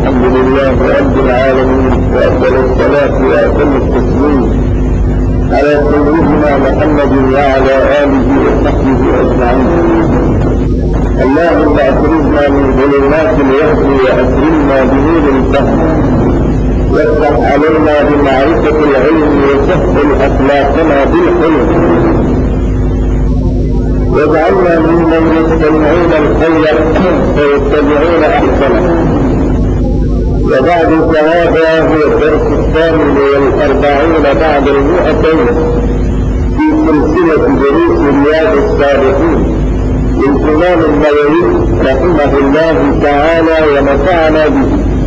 الحمد لله رب العالمين، وأفضل الصلاة وأتم التسليم على سيدنا محمد وعلى آله وصحبه أجمعين. اللهم أخرجنا من ظلمات الوهم وأكرمنا بنور الفهم، وافتح علينا بمعرفة العلم وسهل أخلاقنا بالحلم، واجعلنا ممن يستمعون الخير فيتبعون أحسنه. وبعد فهذا هو الدرس 48 بعد 200 في سلسلة دروس رياض الصالحين للإمام النووي رحمه الله تعالى ونفعنا به.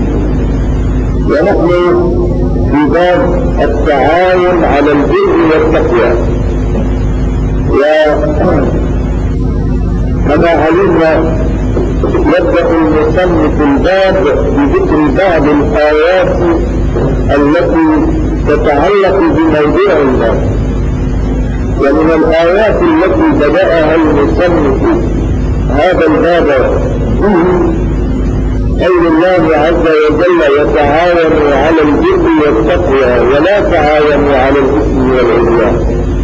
ونحن في باب التعاون على البر والتقوى. وكما علمنا يبدأ المصنف الباب بذكر بعض الآيات التي تتعلق بموضوع الباب. ومن الآيات التي بدأها المصنف هذا الباب قول الله عز وجل: وتعاونوا على البر والتقوى ولا تعاونوا على الإثم والعدوان.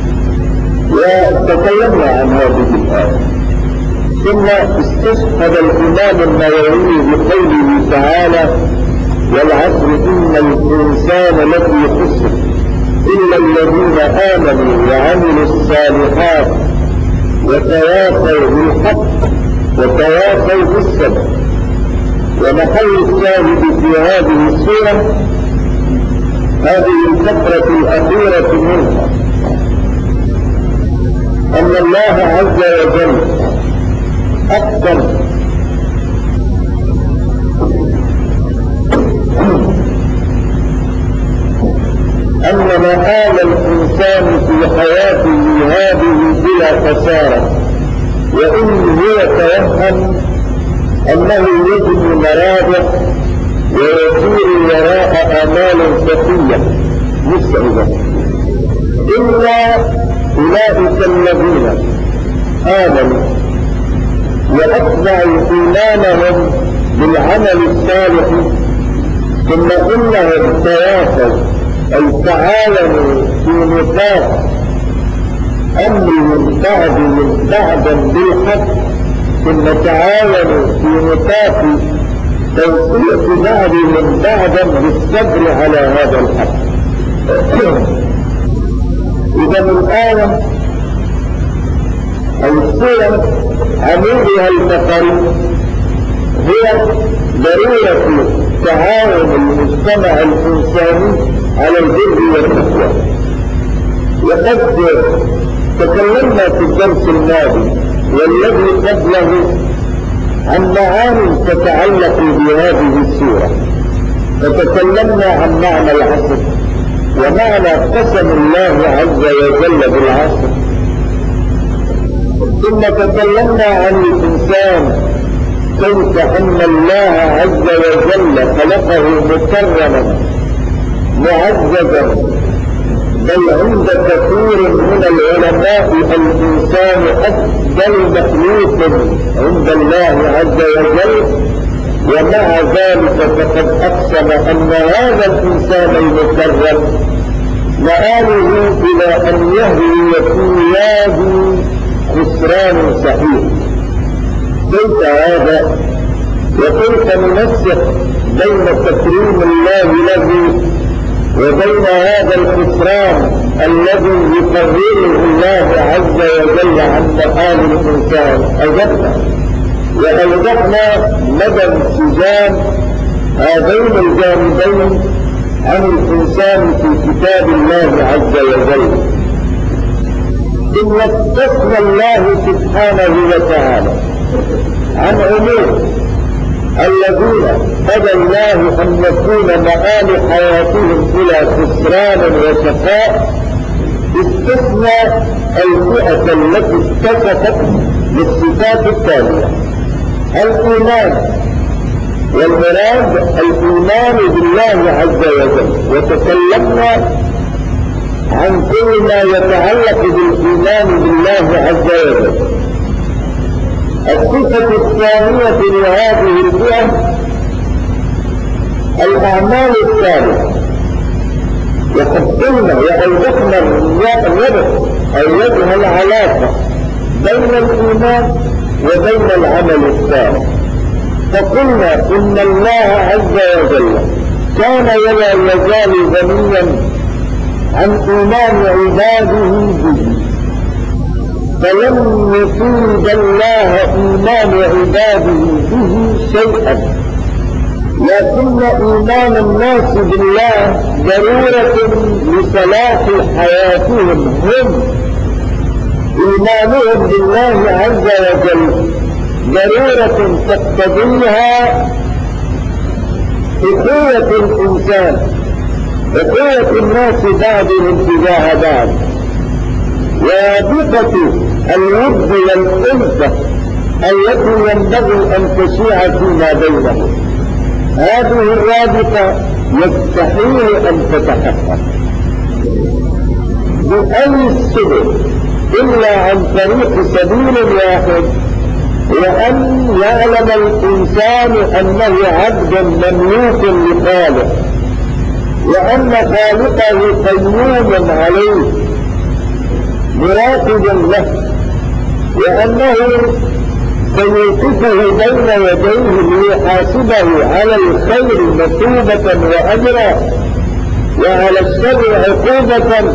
وتكلمنا عن هذه الآية، ثم استشهد الإمام النووي بقوله تعالى: والعصر إن الإنسان لفي خسر إلا الذين آمنوا وعملوا الصالحات وتواصوا بالحق وتواصوا بالصبر. ومحل الشاهد في هذه السورة هذه الفقرة الأخيرة منها أن الله عز وجل أقسم أن مآل الإنسان في حياته هذه بلا خسارة، وإن هو توهم أنه يجد مرابح ويسير وراء آمال ثقيلة مسعدة، إلا أولئك الذين آمنوا وأتبعوا إيمانهم بالعمل الصالح، ثم إنهم تواصوا أي تعاونوا في نطاق أمرهم بعضا بالحق، ثم تعاونوا في نطاق توصية بعضهم بعضا بالصبر على هذا الحق. إذا الآية أو السورة عمودها الفقري هي ضرورة تعاون المجتمع الإنساني على البر والتقوى. وقد تكلمنا في الدرس الماضي والذي قبله عن معاني تتعلق بهذه السورة، فتكلمنا عن معنى العصر ومعنى قسم الله عز وجل بالعصر، ثم تكلمنا عن الإنسان كيف أن الله عز وجل خلقه مكرما معززا، بل عند كثير من العلماء الإنسان أفضل مخلوق عند الله عز وجل، ومع ذلك فقد أقسم أن هذا الإنسان المكرم مآله إلى أن يهوي في وادي خسران صحيح. كيف هذا؟ وكيف ننسق بين تكريم الله له وبين هذا الخسران الذي يقرره الله عز وجل عن مآل الإنسان؟ أجبنا وأوضحنا مدى انسجام هذين الجانبين عن الإنسان في كتاب الله عز وجل. إن استثنى الله سبحانه وتعالى عن عموم الذين قضى الله أن يكون مآل حياتهم إلى خسران وشقاء، استثنى الفئة التي اتصفت بالصفات التالية: الإيمان، والمراد الإيمان بالله عز وجل، وتكلمنا عن كل ما يتعلق بالإيمان بالله عز وجل. الصفة الثانية لهذه الفئة الأعمال الصالحة. وقد قلنا وأوضحنا الربط أو وجه العلاقة بين الإيمان وبين العمل الصالح، فقلنا إن الله عز وجل كان ولا يزال غنيا عن إيمان عباده به، فلم يفيد الله إيمان عباده به شيئا، لكن إيمان الناس بالله ضرورة لصلاح حياتهم هم. إيمانهم بالله عز وجل ضرورة تقتضيها أخوة الإنسان، أخوة الناس بعضهم تجاه بعض، وبقة الود والألفة التي ينبغي أن تشيع فيما بينهم. هذه الرابطة يستحيل أن تتحقق بأي السبل إلا عن طريق سبيل واحد، وأن يعلم الإنسان أنه عبد مملوك لخالق، وأن خالقه قيوم عليه مراقب له، وأنه سيوقفه بين يديه ليحاسبه على الخير مثوبة وأجرا، وعلى الشر عقوبة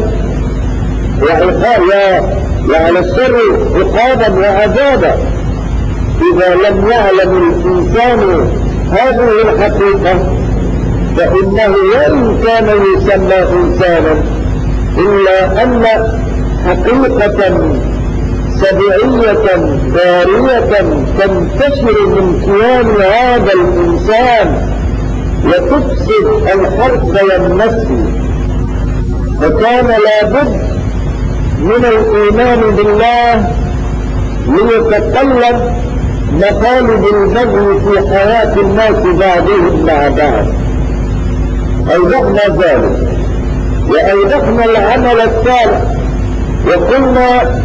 وعلى الشر عقابا وعذابا. إذا لم يعلم الإنسان هذه الحقيقة فإنه وإن كان يسمى إنسانا إلا أن حقيقة سبعية دارية تنتشر من كيان هذا الإنسان وتفسد الحرث والنسل، فكان لابد من الإيمان بالله ليتطلب مطالب البذل في حياة الناس بعضهم مع بعض. أوضحنا ذلك وأوضحنا العمل الصالح، وقلنا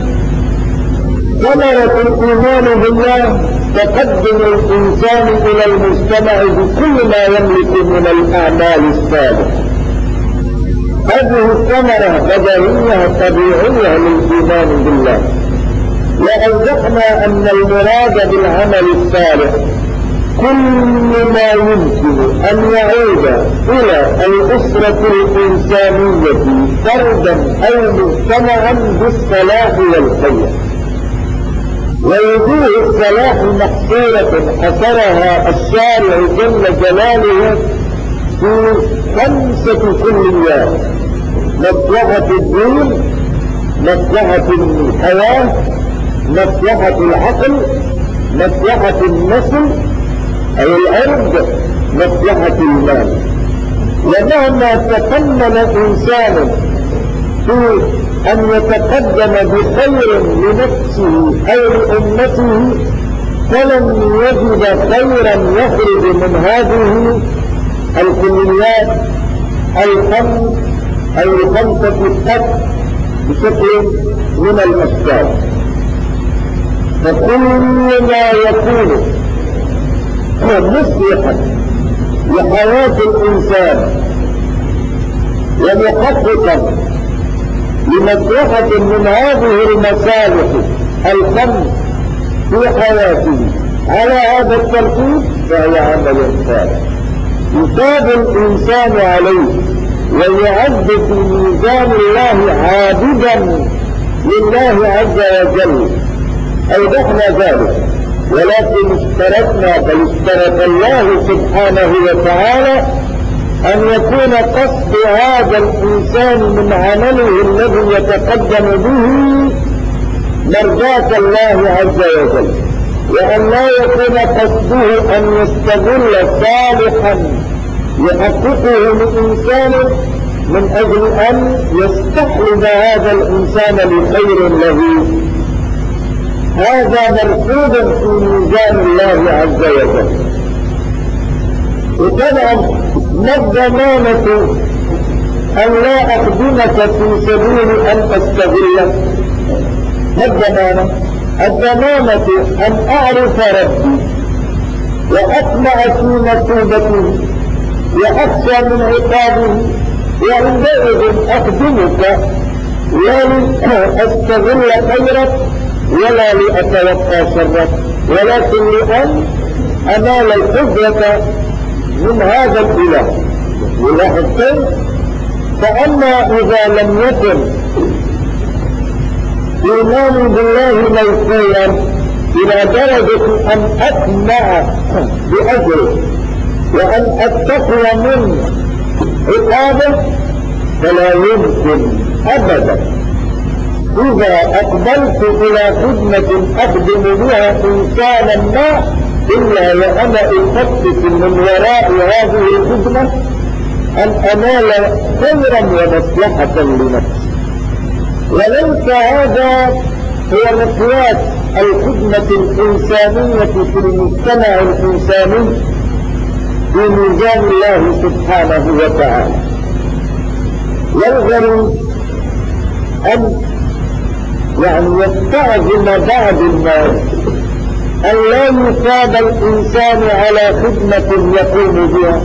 ثمرة الإيمان بالله تقدم الإنسان إلى المجتمع بكل ما يملك من الأعمال الصالحة. هذه الثمرة بديهية طبيعية للإيمان بالله. وأوضحنا أن المراد بالعمل الصالح كل ما يمكن أن يعود إلى الأسرة الإنسانية فردا أو مجتمعا بالصلاح والخير. ووجوه الصلاح محصورة حصرها الشارع جل جلاله في 5 كليات: مصلحة الدين، مصلحة الحياة، مصلحة العقل، مصلحة النسل أو العرض، مصلحة المال. ومهما تقنن إنسان في أن يتقدم بخير لنفسه أو لأمته فلن يجد خيرا يخرج من هذه الكليات الخمس أو ال5 السبع بشكل من الأشكال. فكل ما يكون مصلحا لحياة الإنسان ومحققا لمصلحة من هذه المصالح ال5 في حياته على هذا الترتيب فهو عمل صالح يثاب الإنسان عليه ويعد في ميزان الله عابدا لله عز وجل. أوضحنا ذلك، ولكن بل اشترط الله سبحانه وتعالى أن يكون قصد هذا الإنسان من عمله الذي يتقدم به مرضاة الله عز وجل، وأن لا يكون قصده أن يستغل صالحا يحققه لإنسان من أجل أن يستحلب هذا الإنسان لخير له. هذا مرفوض في ميزان الله عز وجل. وطبعا ما الضمانة أن لا أخدمك في سبيل أن أستغلك؟ ما الضمانة؟ الضمانة أن أعرف ربي وأطمع في مثوبته وأخشى من عقابه، وعندئذ أخدمك لا لأستغل خيرك ولا لأتوقع شرك، ولكن لأن أنال القدرة من هذا الإله. ولاحظ كيف؟ فأما إذا لم يكن إيماني بالله موصولا إلى درجة أن أطمع بأجره وأن أتقي من عقابه، فلا يمكن أبدا إذا أقبلت إلى خدمة أخدم بها إنسانا ما إلا وأنا أخطط من وراء هذه الخدمة أن أنال خيرا ومصلحة لنفسي. وليس هذا هو مقياس الخدمة الإنسانية في المجتمع الإنساني في ميزان الله سبحانه وتعالى. يلزم أن يستعظم بعض الناس أن لا يصاب الإنسان على خدمة يقوم بها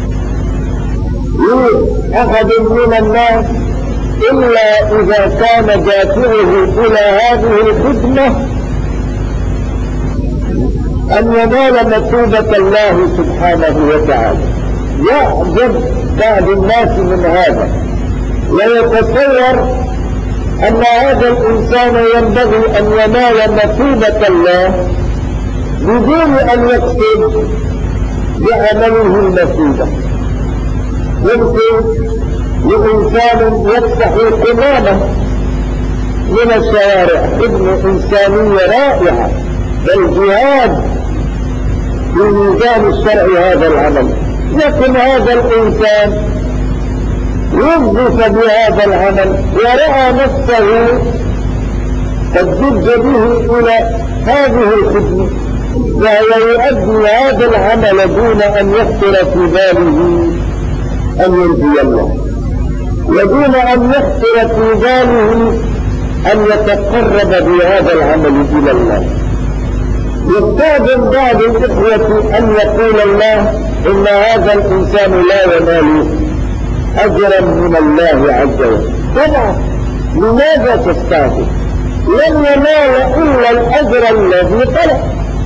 أحد من الناس إلا إذا كان دافعه إلى هذه الخدمة أن ينال مثوبة الله سبحانه وتعالى. يعجب بعض الناس من هذا ويتصور أن هذا الإنسان ينبغي أن ينال مثوبة الله بدون أن يقصد بعمله المثوبة. يمكن لإنسان يفتح قمامة من الشوارع خدمة إنسانية رائعة، بل جهاد في ميزان الشرع هذا العمل، لكن هذا الإنسان يوظف بهذا العمل ورأى نفسه قد جد به إلى هذه الخدمة، وهو يؤدي هذا العمل دون أن يخطر في باله أن يرضي الله، ودون أن يخطر في باله أن يتقرب بهذا العمل إلى الله. يستأذن بعض الإخوة أن يقول الله إن هذا الإنسان لا ينال أجرا من الله عز وجل. طبعا لماذا تستأذن؟ لن ينال إلا الأجر الذي طلب،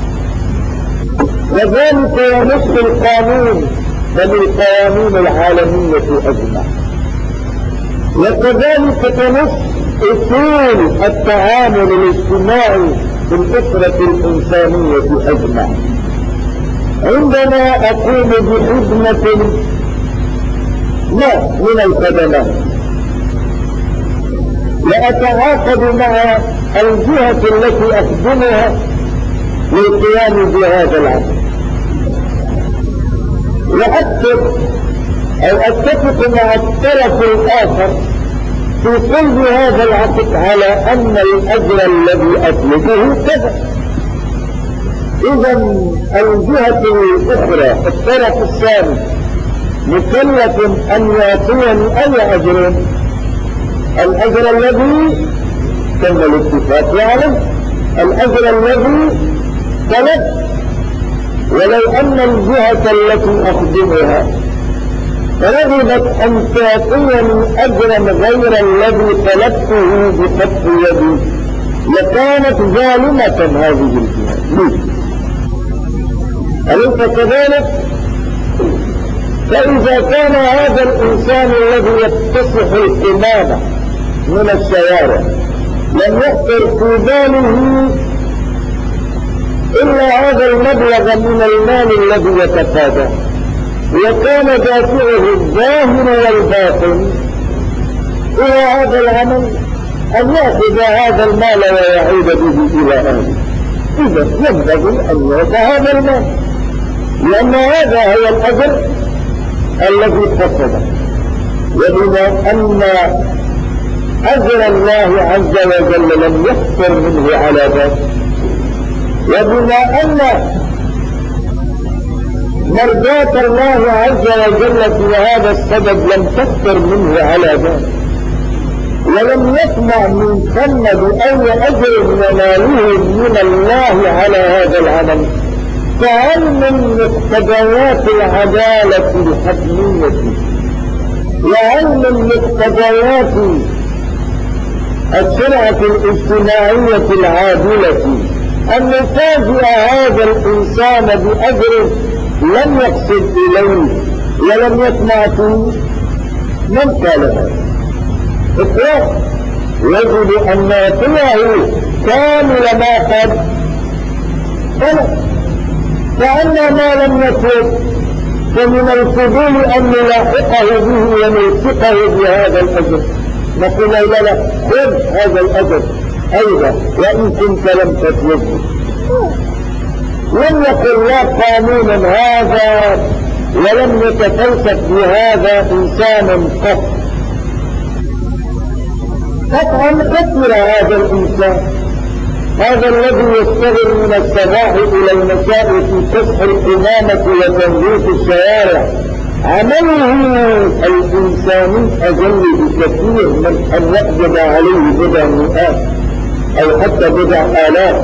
وذلك ينص القانون بل القوانين العالمية أجمع، وكذلك تنص أصول التعامل الاجتماعي في الأسرة الإنسانية أجمع. عندما أقوم بخدمة ما من الخدمات وأتعاقد مع الجهة التي أخدمها للقيام بهذا العمل، وأتفق مع الطرف الآخر في كل هذا العقد على أن الأجر الذي أطلبه كذا. إذا الجهة الأخرى الطرف الثاني مكلف أن يعطيني أي أجر؟ الأجر الذي تم الاتفاق عليه، الأجر الذي طلب. ولو أن الجهة التي أخدمها رغبت أن تعطيني أجرا غير الذي طلبته بخط يدي لكانت ظالمة هذه الجهة. أليس كذلك؟ فإذا كان هذا الإنسان الذي يكتسح الإمامة من الشوارع لم يخطر في باله إلا هذا المبلغ من المال الذي يتقاضى، وكان دافعه الظاهر والباطن إلى هذا العمل أن يأخذ هذا المال ويعود به إلى أهله، إذا ينبغي أن يأخذ هذا المال، لأن هذا هو الأجر الذي قصده. وبما أن أجر الله عز وجل لم يخطر منه على ذلك، وبما أن مرضاة الله عز وجل في هذا السبب لم تخطر منه على ذلك، ولم يسمع من ثم بأي أجر يناله من الله على هذا العمل، فهل من مقتضيات العدالة الحتمية وهل من مقتضيات الشرعة الاجتماعية العادلة أن نفاجئ هذا الإنسان بأجر لم يقصد إليه ولم يسمع فيه؟ من قال هذا؟ اطلاق يجب أن نعطيه كامل ما قد طلب، فأما ما لم يكن فمن الفضول أن نلاحقه به ونلصقه بهذا الأجر، نقول لا خذ هذا الأجر أيضا وإن كنت لم تطلبه. لم يكن لا قانون هذا ولم يتفلسف بهذا إنسان قط. قطعا خسر هذا الإنسان، هذا الذي يشتغل من الصباح إلى المساء في كسح الإمامة وتنظيف الشوارع، عمله الإنساني أجل بكثير من أن يقبض عليه بضع مئات أو حتى بضع آلاف،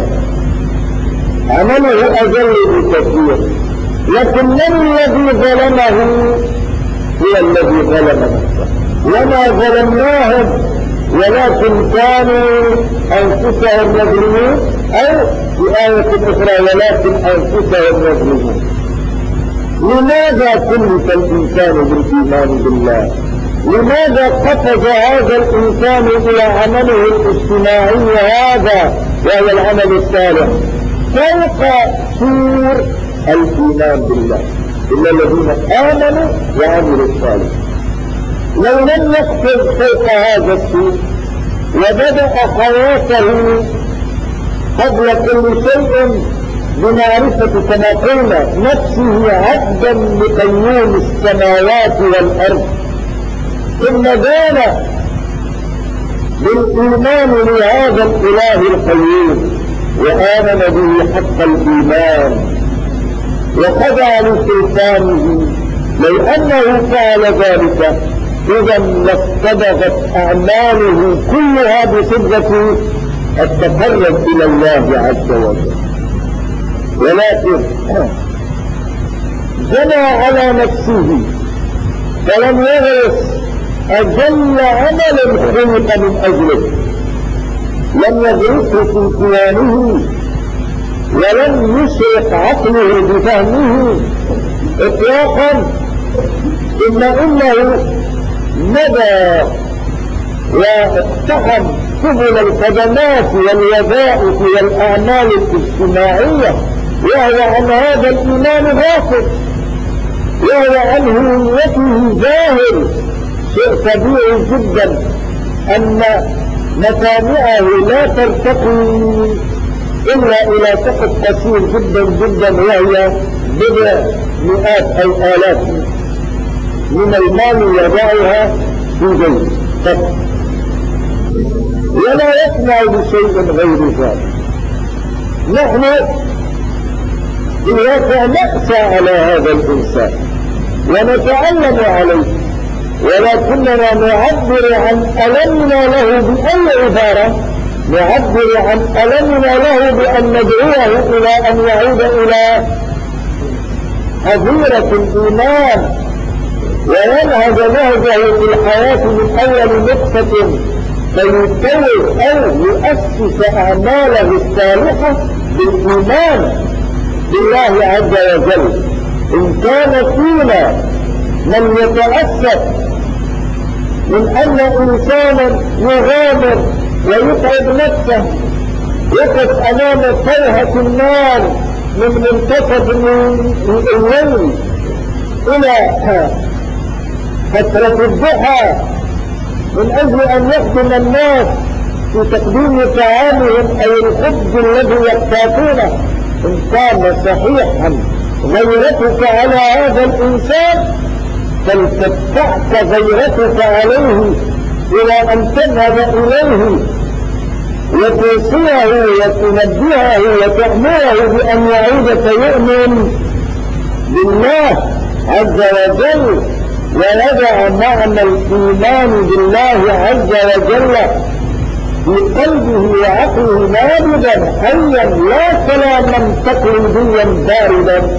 عمله أجل بكثير. لكن من الذي ظلمه هو الذي ظلم نفسه، وما ظلمناهم ولكن كانوا أنفسهم يظلمون، أو في آية أخرى ولكن أنفسهم يظلمون. لماذا كلف الإنسان بالإيمان بالله؟ لماذا قفز هذا الإنسان إلى عمله الاجتماعي هذا وهو العمل الصالح فوق سور الإيمان بالله؟ إلا الذين آمنوا وعملوا الصالح. لو لم يقفز فوق هذا السور وبدأ حياته قبل كل شيء بمعرفة كما قلنا نفسه عبدا لقيوم السماوات والأرض، ثم دان بالإيمان لهذا الإله القيوم وآمن به حق الإيمان وخضع لسلطانه، لو أنه فعل ذلك إذا لاصطبغت أعماله كلها بصدق التقرب إلى الله عز وجل. ولكن جنى على نفسه فلم يغرس أجل عمل خلق من أجله، لم يغرسه في كيانه ولم يشرق عقله بفهمه إطلاقا، إنه مدى واقتحم سبل الخدمات والوظائف والأعمال الاجتماعية، وهو عن هذا الإيمان غافل، وهو عن هويته ظاهر. شيء طبيعي جدا أن مطامعه لا ترتقي إلا إلى سقف قصير جدا جدا، وهي بضع مئات أو آلاف من المال يضعها في جيبه فقط، ولا يسمع بشيء غير ذلك. نحن بالواقع نأسى على هذا الإنسان ونتعلم عليه، ولكننا نعبر عن ألمنا له بأي عبارة؟ نعبر عن ألمنا له بأن ندعوه إلى أن يعود إلى حظيرة الإيمان وينهج نهجه في الحياة من أول نقطة، فيكون أو يؤسس أعماله الصالحة بالإيمان بالله عز وجل. إن كان فينا من يتأسف من أن إنسانا يغامر ويتعب نفسه يقف أمام صيحة النار من منتصف الليل إلى فترة الضحى من أجل أن يخدم الناس في تقديم طعامهم أو الخبز الذي يقتاتونه، إن كان صحيحا غيرتك على هذا الإنسان فلتدفعك غيرتك عليه إلى أن تذهب إليه وتوصيه وتنبهه وتأمره بأن يعود فيؤمن بالله عز وجل ويضع معنى الإيمان بالله عز وجل في قلبه وعقله نابضا حيا لا كلاما تقليديا باردا،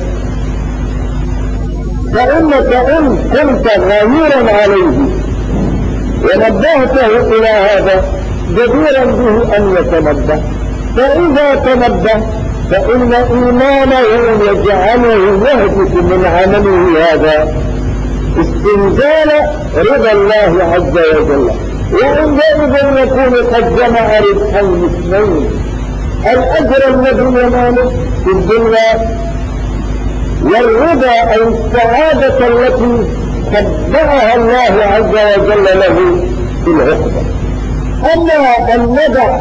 فإنك إن كنت غيورا عليه ونبهته إلى هذا جديرا به أن يتنبه، فإذا تنبه فإن إيمانه يجعله يهدف من عمله هذا استنزال رضا الله عز وجل، وعندئذ يكون قد جمع ربحين اثنين: الأجر الذي يناله في الدنيا، والرضا أي السعادة التي تبعها الله عز وجل له في العقبة. أما أن ندع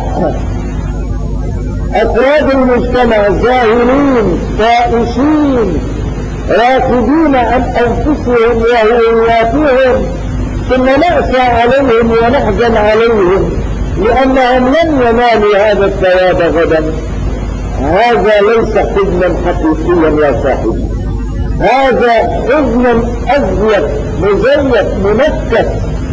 أفراد المجتمع زاهرين طائشين راكدين عن أنفسهم وهوياتهم ثم نأسى عليهم ونحزن عليهم لأنهم لم ينالوا هذا الثواب غدا، هذا ليس حزنا حقيقيا يا صاحبي، هذا حزن أزيد مزيف منكس،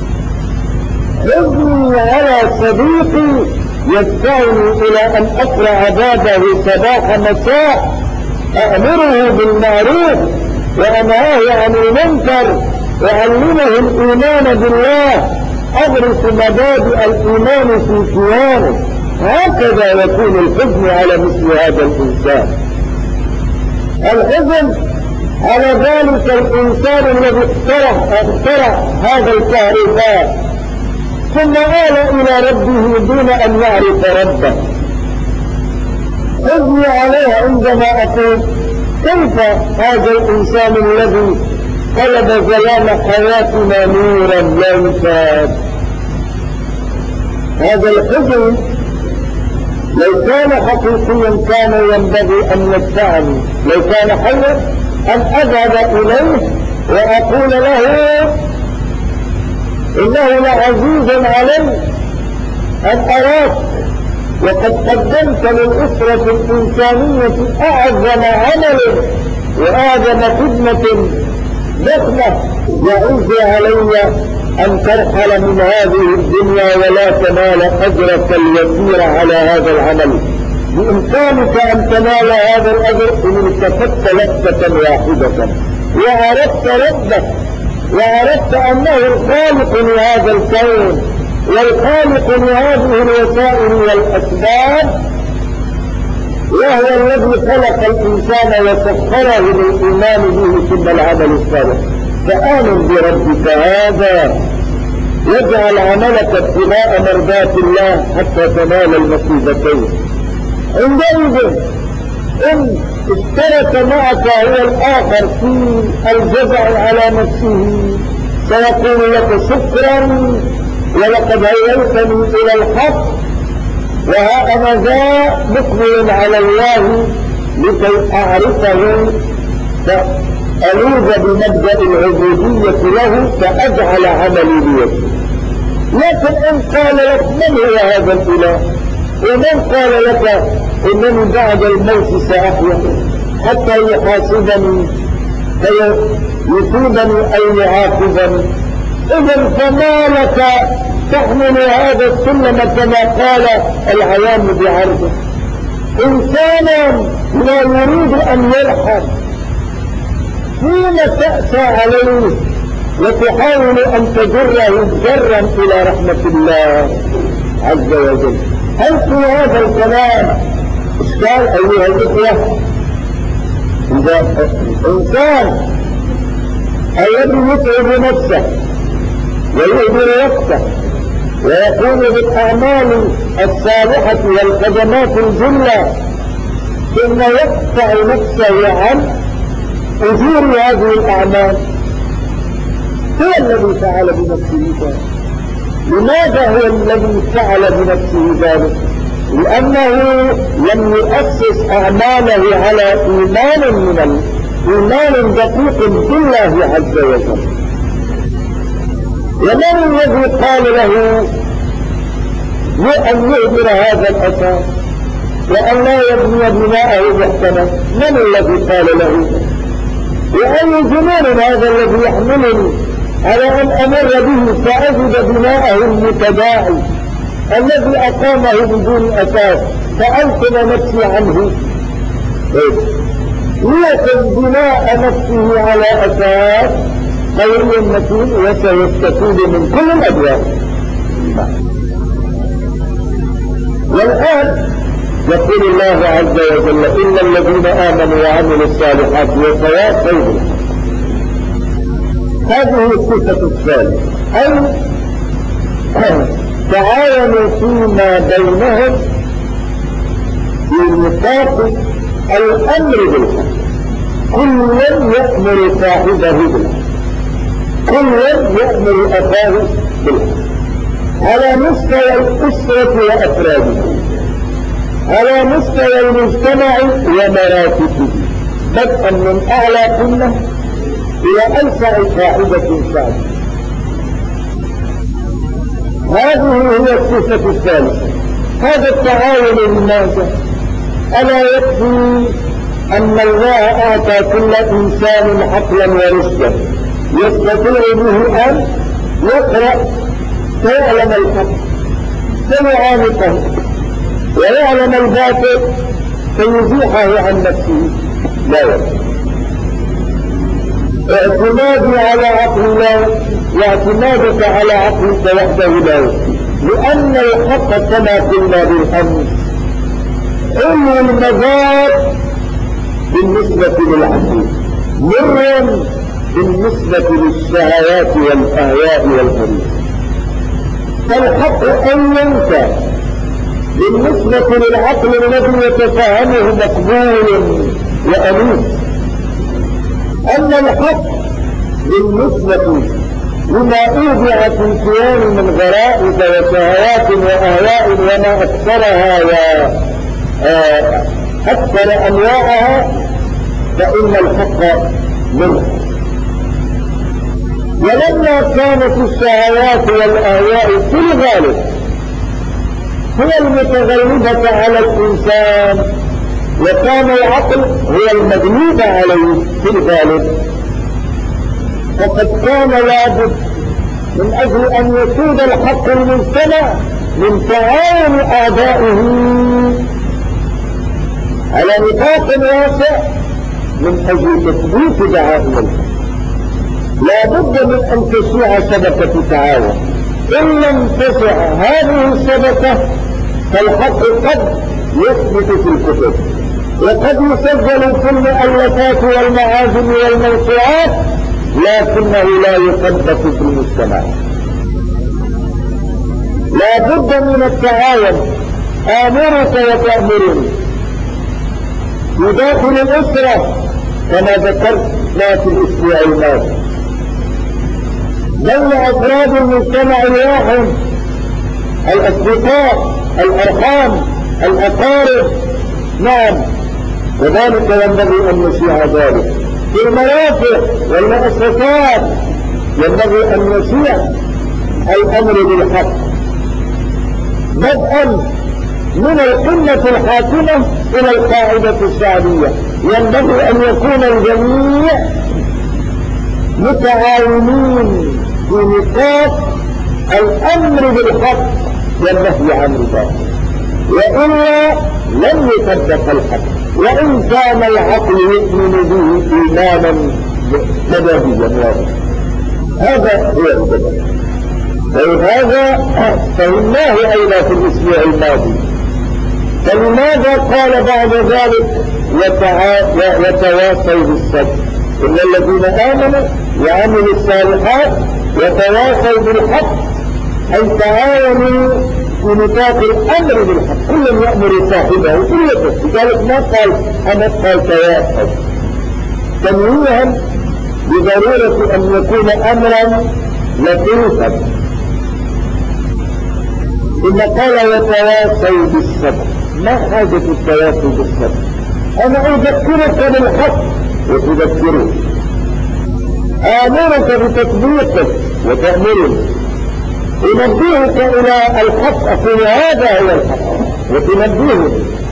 حزني على صديقي يدفعني إلى أن أقرع بابه صباح مساء أأمره بالمعروف وأنهاه عن المنكر وأعلمه الإيمان بالله، أغرس مبادئ الإيمان في كيانه. هكذا يكون الحزن على مثل هذا الإنسان. الحزن على ذلك الإنسان الذي اخترع هذا الكهرباء ثم آل إلى ربه دون أن يعرف ربه. حزني عليه عندما أقول كيف هذا الإنسان الذي طلب ظلام حياتنا نورا لا يفاد. هذا الحزن لو كان حقيقيا كان ينبغي أن يدفعني، لو كان حيا أن أذهب إليه وأقول له إنه لعزيز علي أن أراك وقد قدمت للأسرة الإنسانية أعظم عمل وأعظم خدمة ضخمة، يعز علي أن ترحل من هذه الدنيا ولا تنال أجرك اليسير على هذا العمل. بإمكانك أن تنال هذا الأجر إن التفت لفتة واحدة وعرفت ربك وعرفت أنه الخالق لهذا الكون والخالق لهذه الوسائل والأسباب، وهو الذي خلق الإنسان وسخره للإيمان به ثم العمل الصالح. فآمن بربك هذا واجعل عملك ابتغاء مرضات الله حتى تنال المصيبتين. عندئذ إن اشترك معك هو الآخر في الجزع على نفسه سيقول لك شكرا ولقد هيئتني إلى الحق وها أنا ذا مقبل على الله لكي أعرفه فألوذ بمبدأ العبودية له فأجعل عملي بيده. لكن إن قال لك من هو هذا الإله ومن قال لك إنني بعد الموت سأحيا حتى يحاسبني فيثيبني أو يعاقبني، إذن فما لك تحمل هذا السلم كما قال العيان بعرضه؟ إنسانا لا يريد أن يرحم حين تأسى عليه وتحاول أن تجره جرا إلى رحمة الله عز وجل. هل في هذا الكلام إشكال أيها الإخوة؟ إذا الإنسان الذي يتعب نفسه ويهدر وقته ويقوم بالأعمال الصالحة والخدمات الجلة ثم يقطع نفسه عن أجور هذه الأعمال، هو الذي فعل بنفسه ذلك. لماذا هو الذي فعل بنفسه ذلك؟ لأنه لم يؤسس أعماله على إيمان دقيق بالله عز وجل. ومن الذي قال له أن يهدر هذا الأساس وأن لا يبني بناءه محكما؟ من الذي قال له؟ وأي جنون هذا الذي يحملني على أن أمر به فأجد بناءه المتداعي الذي أقامه بدون أساس فأنقذ نفسي عنه ليكن بناء نفسه على أساس قوي متين وسيستفيد من كل الأدوار. والآن يقول الله عز وجل إن الذين آمنوا وعملوا الصالحات وتواصوا بالحق. هذه الصفة الثالثة أي تعاونوا فيما بينهم في نطاق الأمر بالحق. كل يأمر صاحبه بالحق، كل يأمر أخاه بالحق على مستوى الأسرة وأفراده، على مستوى المجتمع ومراتبه، بدءا من أعلى قمة إلى أوسع قاعدة شعبية. هذه هي الصفة الثالثة. هذا التعاون لماذا؟ ألا يكفي أن الله أعطى كل إنسان عقلا ورشدا يستطيع به أن يقرأ فيعلم الحق فيعانقه ويعلم الباطل فيزيحه عن نفسه؟ لا يكفي. اعتمادي على عقل الله واعتمادك على عقلك وحده لا يكفي، لأن الحق كما قلنا بالأمس علم المذاق بالنسبة للعقل، مر بالنسبة للشهوات والأهواء والغريب. فالحق أن ينفع بالنسبة للعقل الذي يتفهمه مقبول وأنيس، أما الحق بالنسبة لما أوضع في الكيان من غرائز وشهوات وأهواء وما أكثرها وأكثر أنواعها فإن الحق منه. ولما كانت الشهوات والأهواء في الغالب هي المتغلبة على الإنسان وكان العقل هو المغلوب عليه في الغالب، فقد كان لابد من أجل أن يسود الحق المجتمع من تعاون أعدائه على نطاق واسع من أجل تثبيت دعائم الحق. لا بد من أن تشيع شبكة تعاون. إن لم تشع هذه الشبكة فالحق قد يثبت في الكتب وقد يسجل في المؤلفات والمعازم والموسوعات لكنه لا يثبت في المجتمع. لا بد من التعاون. آمرك وتأمرني في داخل الأسرة كما ذكرنا في الأسبوع الماضي، بين أفراد المجتمع الواحد، الأصدقاء، الأرحام، الأقارب، نعم، وذلك ينبغي أن نشيع ذلك. في المرافق والمؤسسات ينبغي أن نشيع الأمر بالحق بدءا من القمة الحاكمة إلى القاعدة الشعبية. ينبغي أن يكون الجميع متعاونين في نطاق الأمر بالحق والنهي عن الباطل، وإلا لن يصدق الحق وإن كان العقل يؤمن به إيمانا مدنيا واضحا. هذا هو السبب. وهذا فهمناه أيضا في الأسبوع الماضي. فلماذا قال بعد ذلك وتواصوا بالصبر؟ إن الذين آمنوا وعملوا الصالحات وتواصوا بالحق أي تعاونوا في نطاق الأمر بالحق. كل يأمر صاحبه كله، لذلك ما قال أنا قال تواصوا، تنويها بضرورة أن يكون أمرا لطيفا. إن قال وتواصوا بالصبر، ما حاجة التواصي بالصبر؟ أنا أذكرك بالحق وتذكره، آمرك بتطبيقه وتأمره، أنبهك إلى الحق أقول هذا هو الحق وتنبهه.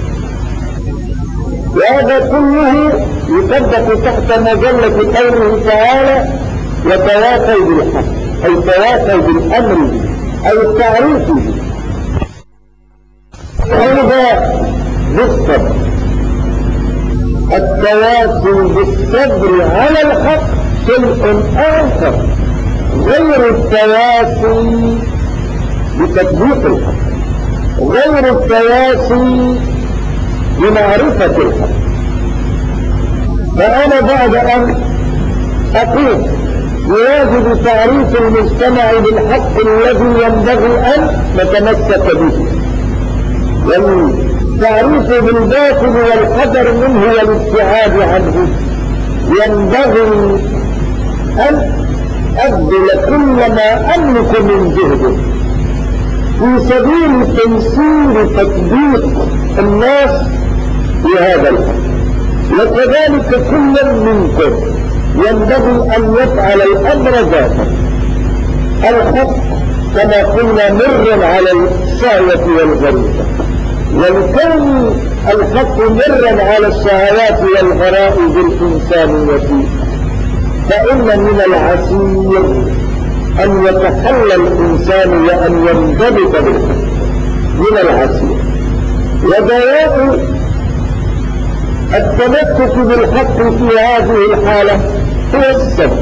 وهذا كله يطبق تحت مجلة قوله تعالى وتواصوا بالحق، أي تواصوا بالأمر به أي التعريف به. هذا بالصبر. التواصي بالصبر على الحق شيء آخر غير التواصي بتطبيق الحق، غير التواصي بمعرفة الحق. فأنا بعد أن أقول بواجب تعريف المجتمع بالحق الذي ينبغي أن نتمسك به، والتعريف بالباطل والقدر منه والابتعاد عنه، ينبغي أن أبذل كل ما أملك من جهد في سبيل تيسير تطبيق الناس بهذا الحق. وكذلك كل منكم ينبغي أن يفعل الأمر ذاته. الحق كما قلنا مر على الشهوة والغريزة، ولكون الحق مر على الشهوات والغرائز الإنسانية فإن من العسير أن يتحلى الإنسان وأن ينضبط بالحق، من العسير. ودواء التمسك بالحق في هذه الحالة هو الصبر.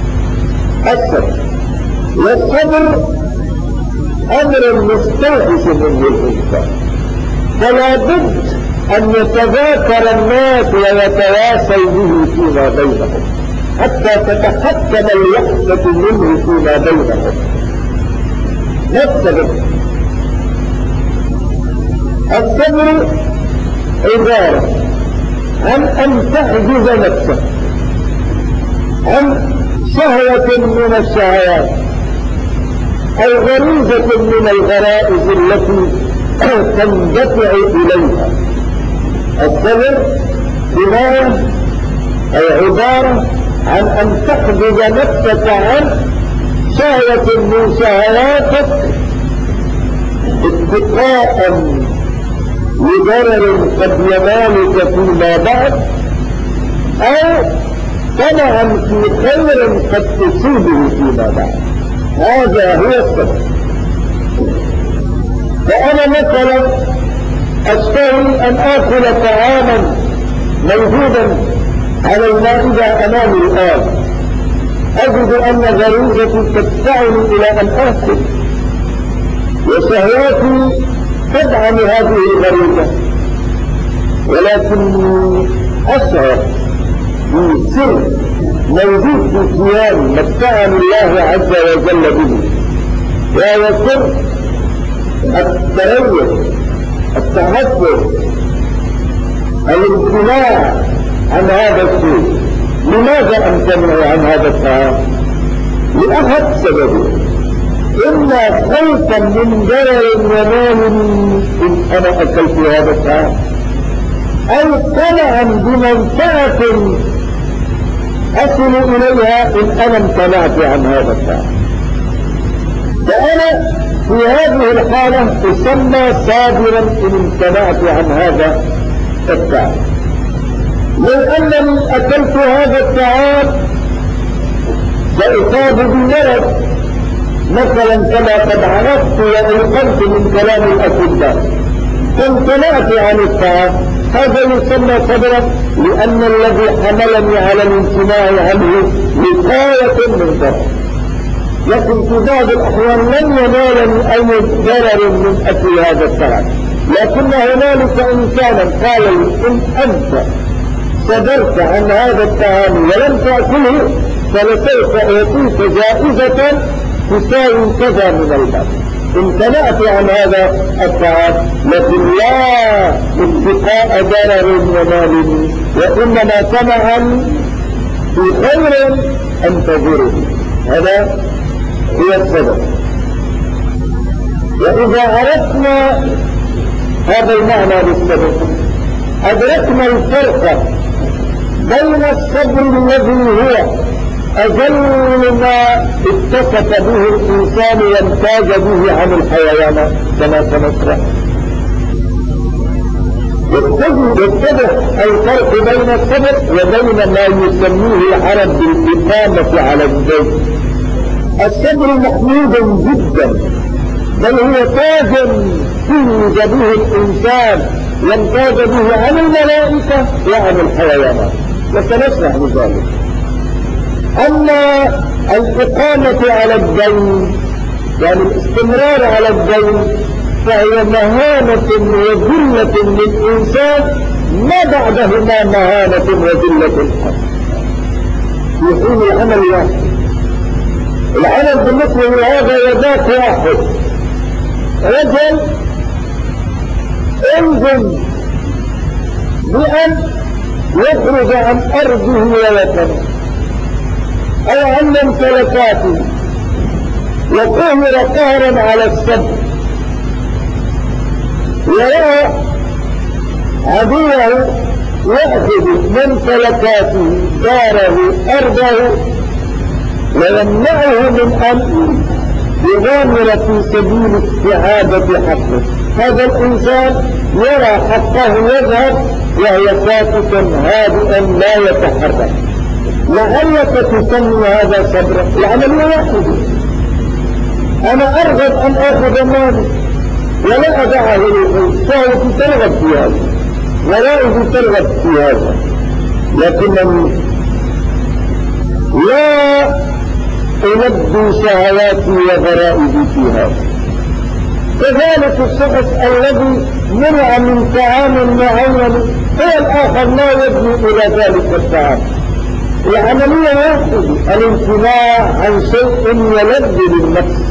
والصبر أمر مستوحش منه الإنسان، فلا بد أن يتذاكر الناس ويتواصل به فيما بينهم حتى تتحكم الوحدة منه فيما بينهم. ما السبب؟ الصبر عبارة عن أن تحجز نفسك عن شهوة من الشهوات أو غريزة من الغرائز التي تندفع إليها. الصبر بمعنى أي عبارة عن أن تحجز نفسك عن شهوة من شهواتك اتقاء لضرر قد ينالك فيما بعد، أو طمعا في خير قد تصيبه فيما بعد. هذا هو الصبر. فأنا مثلا أشتهي أن آكل طعاما موجودا على المائدة أمامي الآن، أجد أن غريزتي تدفعني إلى أن آكل، وشهواتي تدعم هذه الغريزة، ولكني أشعر بسر موجود في كيان متعني الله عز وجل به، وهو سر التريث، التحفظ، الامتناع عن هذا الشيء. لماذا أمتنع عن هذا الطعام؟ لأحد سببين: إما خوفا من ضرر ينالني إن أنا أكلت هذا الطعام، أو طمعا بمنفعة أصل إليها إن أنا امتنعت عن هذا الطعام. فأنا في هذه الحالة أسمى صابرا إن امتنعت عن هذا الطعام. لو أنني أكلت هذا الطعام سأصاب بمرض مثلا كما قد عرفت وأيقنت من كلام الأطباء، فامتنعت عن الطعام، هذا يسمى صبرا، لأن الذي حملني على الامتناع عنه وقاية من ضرر. لكن في بعض الأحيان لم ينالني أي ضرر من أكل هذا الطعام، لكن هنالك إنسانا قال لي: إن أنت صبرت عن هذا الطعام ولم تأكله فلسوف أعطيك جائزة تساوي كذا من المال. امتنعت عن هذا الطعام، لكن لا اتقاء ضرر ينالني، وإنما طمعا في خير أنتظره. هذا هو السبب. وإذا عرفنا هذا المعنى للسبب أدركنا الفرق بين الصبر الذي هو أجل ما اتصف به الإنسان وامتاز به عن الحيوانات كما سنشرح. يتضح الفرق بين الصبر وبين ما يسميه العرب بالإقامة على الزيت. الصبر محمود جدا بل هو تاج فيه جبيه الإنسان يمتاز به عن الملائكة وعن الحيوانات، وسنشرح بذلك. أما الإقامة على الدين، يعني الاستمرار على الدين، فهي مهانة وذلة للإنسان ما بعدهما مهانة وذلة في حين العمل واحد. العمل بالنسبة لهذا وذاك واحد. رجل انزل بأن يخرج عن أرضه ووطنه أو عن ممتلكاته وقهر قهرا على السبب، يرى عدوه يأخذ ممتلكاته داره أرضه ويمنعه من أن يغامر في سبيل استعادة حقه. هذا الإنسان يرى حقه يذهب وهو ساكت هادئا لا يتحرك. لعلك تسمي هذا صبرا؟ العملية واحدة. أنا أرغب أن آخذ مالي ولا أدعه للغير، فهو ترغب في هذا ولا ترغب في هذا، لكنني لا ألبي شهواتي وغرائزي في هذا. كذلك الشخص الذي منع من طعام معين هو الآخر لا يبني إلى ذلك الطعام. العملية واحدة، الامتناع عن شيء يلذ للنفس،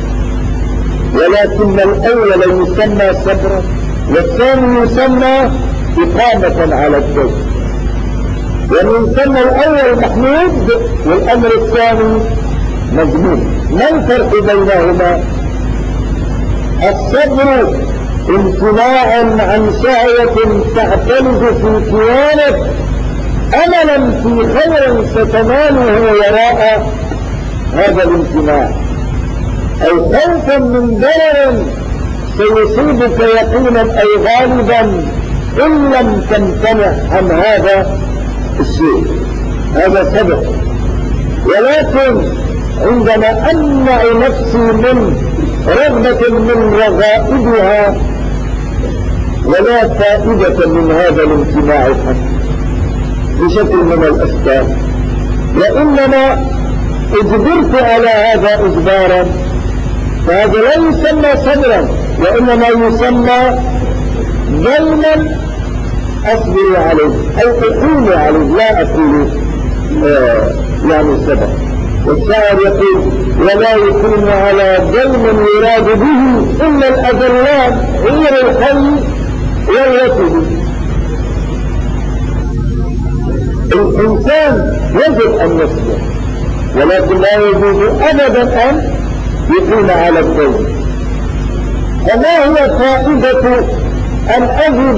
ولكن الأول يسمى صبرا والثاني يسمى إقامة على الدين. ويسمى الأول محمود والأمر الثاني مذموم. ما الفرق بينهما؟ الصبر امتناع عن شهوة تعتمد في كيانك أملا في خير ستناله وراء هذا الامتناع، أو خوفا من ضرر سيصيبك يقينا أي غالبا إن لم تمتنع عن هذا الشيء. هذا صبر. ولكن عندما أمنع نفسي من رغبة من رغائبها ولا فائدة من هذا الامتناع حتى بشكل من الأسباب، وإنما اجبرت على هذا إجبارا، فهذا لا يسمى صبرا وإنما يسمى ظلما أصبر عليه أو أقول عليه، لا أقول يعني صبر. والشاعر يقول ولا يكون على ظلم يراد به إلا الأذلات غير الحي والوسد. الإنسان يجب أن يصبر، ولكن لا يجوز أبدا أن يكون على الظلم. فما هي فائدة أن أجد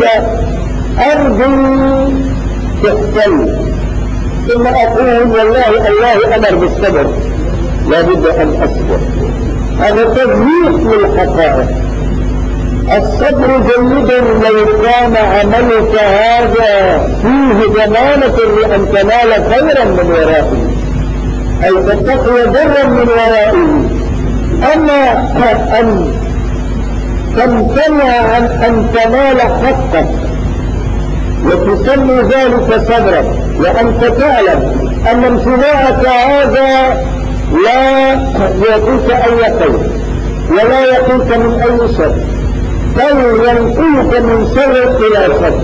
أرضي تحتل ثم أقول والله الله أمر بالصبر لابد أن أصبر؟ هذا تضييق للحقائق. الصبر جيد لو كان عملك هذا فيه ضمانة لأن تنال خيرا من ورائه أي تتقي ضرا من ورائه. أما أن تمتنع عن أن تنال حقك وتسمي ذلك صبرا وأنت تعلم أن امتناعك هذا لا يعطيك أي خير ولا يقيك من أي شر، بل ينقلك من شر إلى شر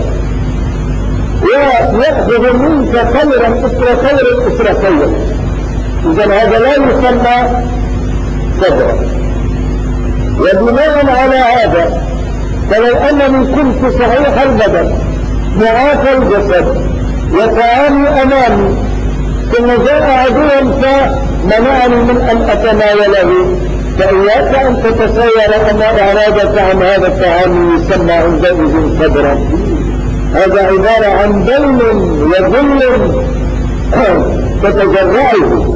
ويأخذ منك خيرا إثر خير إثر خير. إذن هذا لا يسمى صبرا. وبناء على هذا فلو أنني كنت صحيح البدن معافى الجسد وطعامي أمامي ثم جاء عدوا فمنعني من أن أتناوله، فإياك أن تتصور أن إعراضك عن هذا الطعام يسمى عندئذ صبرا. هذا عبارة عن ظلم وذل تتجرعه.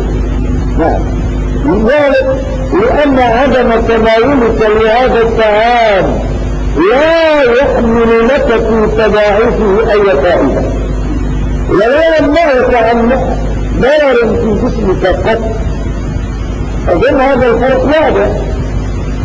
لذلك لأن عدم تناولك لهذا الطعام لا يحمل لك في تضاعفه أي فائدة ولا يمنعك عن ضرر في جسمك قط. أظن هذا الفرق واضح.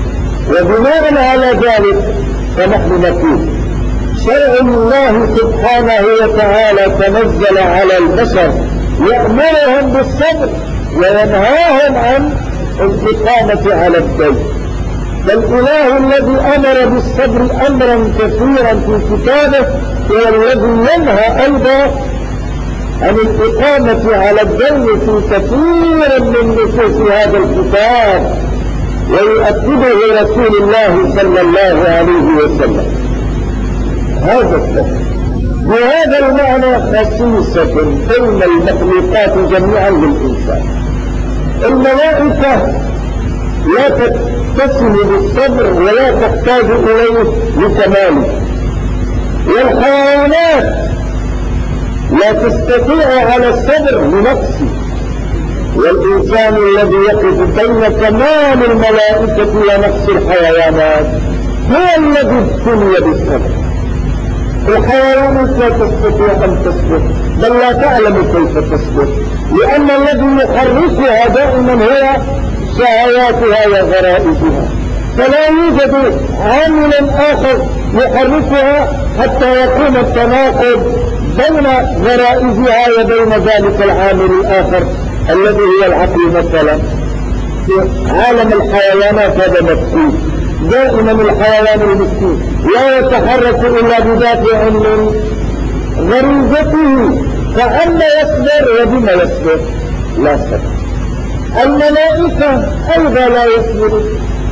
وبناء على ذلك فنحن نقول شرع الله سبحانه وتعالى تنزل على البشر يأمرهم بالصبر وينهاهم عن الإقامة على الدين. فالإله الذي أمر بالصبر أمرا كثيرا في كتابه هو الذي ينهى أيضا عن الإقامة على الدين في كثير من نصوص هذا الكتاب، ويؤكده رسول الله صلى الله عليه وسلم. هذا الصبر بهذا المعنى خصيصة بين المخلوقات جميعا للإنسان. الملائكة لا تتصل بالصبر ولا تحتاج إليه لكماله، والحيوانات لا تستطيع على الصبر لنفسه، والإنسان الذي يقف بين كمال الملائكة ونفس الحيوانات هو الذي ابتلي بالصبر. الحيوانات لا تستطيع أن تصبر، بل لا تعلم كيف تصبر، لأن الذي يحركها دائما هو شهواتها وغرائزها، فلا يوجد عامل آخر يحركها حتى يكون التناقض بين غرائزها وبين ذلك العامل الآخر الذي هو العقل. مثلا في عالم الحيوانات هذا مفقود، دائما الحيوان المسكين لا يتحرك إلا بدافع من غريزته، فأما يصبر وبما يصبر؟ لا صبر. الملائكة أيضا لا يصبرون.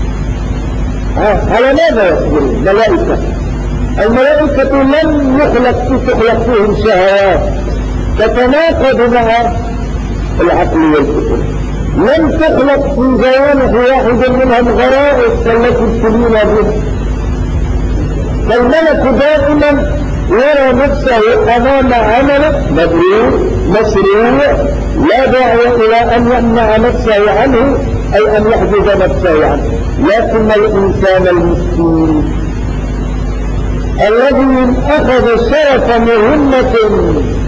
على ماذا يصبرون الملائكة؟ الملائكة لم تخلق فيهم شهوات تتناقض مع العقل والفكر، لم تخلق في جوانح واحد منهم غرائز التي ابتلينا بها. فالملك دائما يرى نفسه أمام عمل مبرور مشروع، لا داعي إلى أن يمنع نفسه عنه أي أن يحجز نفسه عنه. لكن الإنسان المسكين الذي أخذ شرف مهمة